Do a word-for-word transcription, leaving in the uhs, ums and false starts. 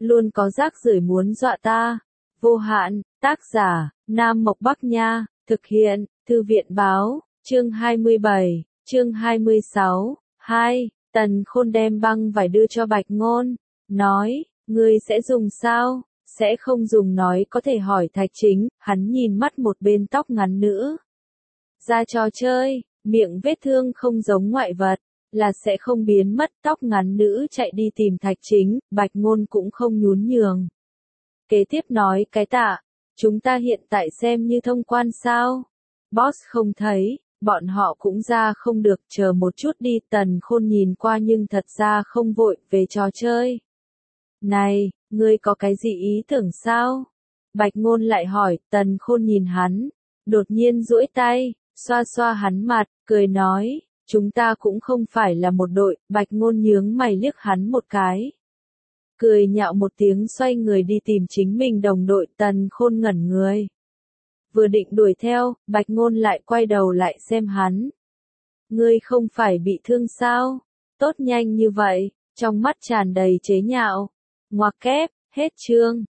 luôn có rác rưởi muốn dọa ta. Vô hạn, tác giả, Nam Mộc Bắc Nha, thực hiện, Thư viện Báo, chương hai mươi bảy, chương hai mươi sáu, hai, Tần Khôn đem băng vải đưa cho Bạch Ngôn, nói, ngươi sẽ dùng sao? Sẽ không dùng nói có thể hỏi Thạch Chính, hắn nhìn mắt một bên tóc ngắn nữa. Ra trò chơi, miệng vết thương không giống ngoại vật, là sẽ không biến mất. Tóc ngắn nữ chạy đi tìm Thạch Chính, Bạch Ngôn cũng không nhún nhường. Kế tiếp nói cái tạ, chúng ta hiện tại xem như thông quan sao? Boss không thấy, bọn họ cũng ra không được, chờ một chút đi. Tần Khôn nhìn qua nhưng thật ra không vội, về trò chơi. Này, ngươi có cái gì ý tưởng sao? Bạch Ngôn lại hỏi. Tần Khôn nhìn hắn, đột nhiên duỗi tay, xoa xoa hắn mặt, cười nói, chúng ta cũng không phải là một đội. Bạch Ngôn nhướng mày liếc hắn một cái, cười nhạo một tiếng xoay người đi tìm chính mình đồng đội. Tần Khôn ngẩn người, vừa định đuổi theo, Bạch Ngôn lại quay đầu lại xem hắn. Ngươi không phải bị thương sao? Tốt nhanh như vậy, trong mắt tràn đầy chế nhạo. Ngoặc kép, hết chương.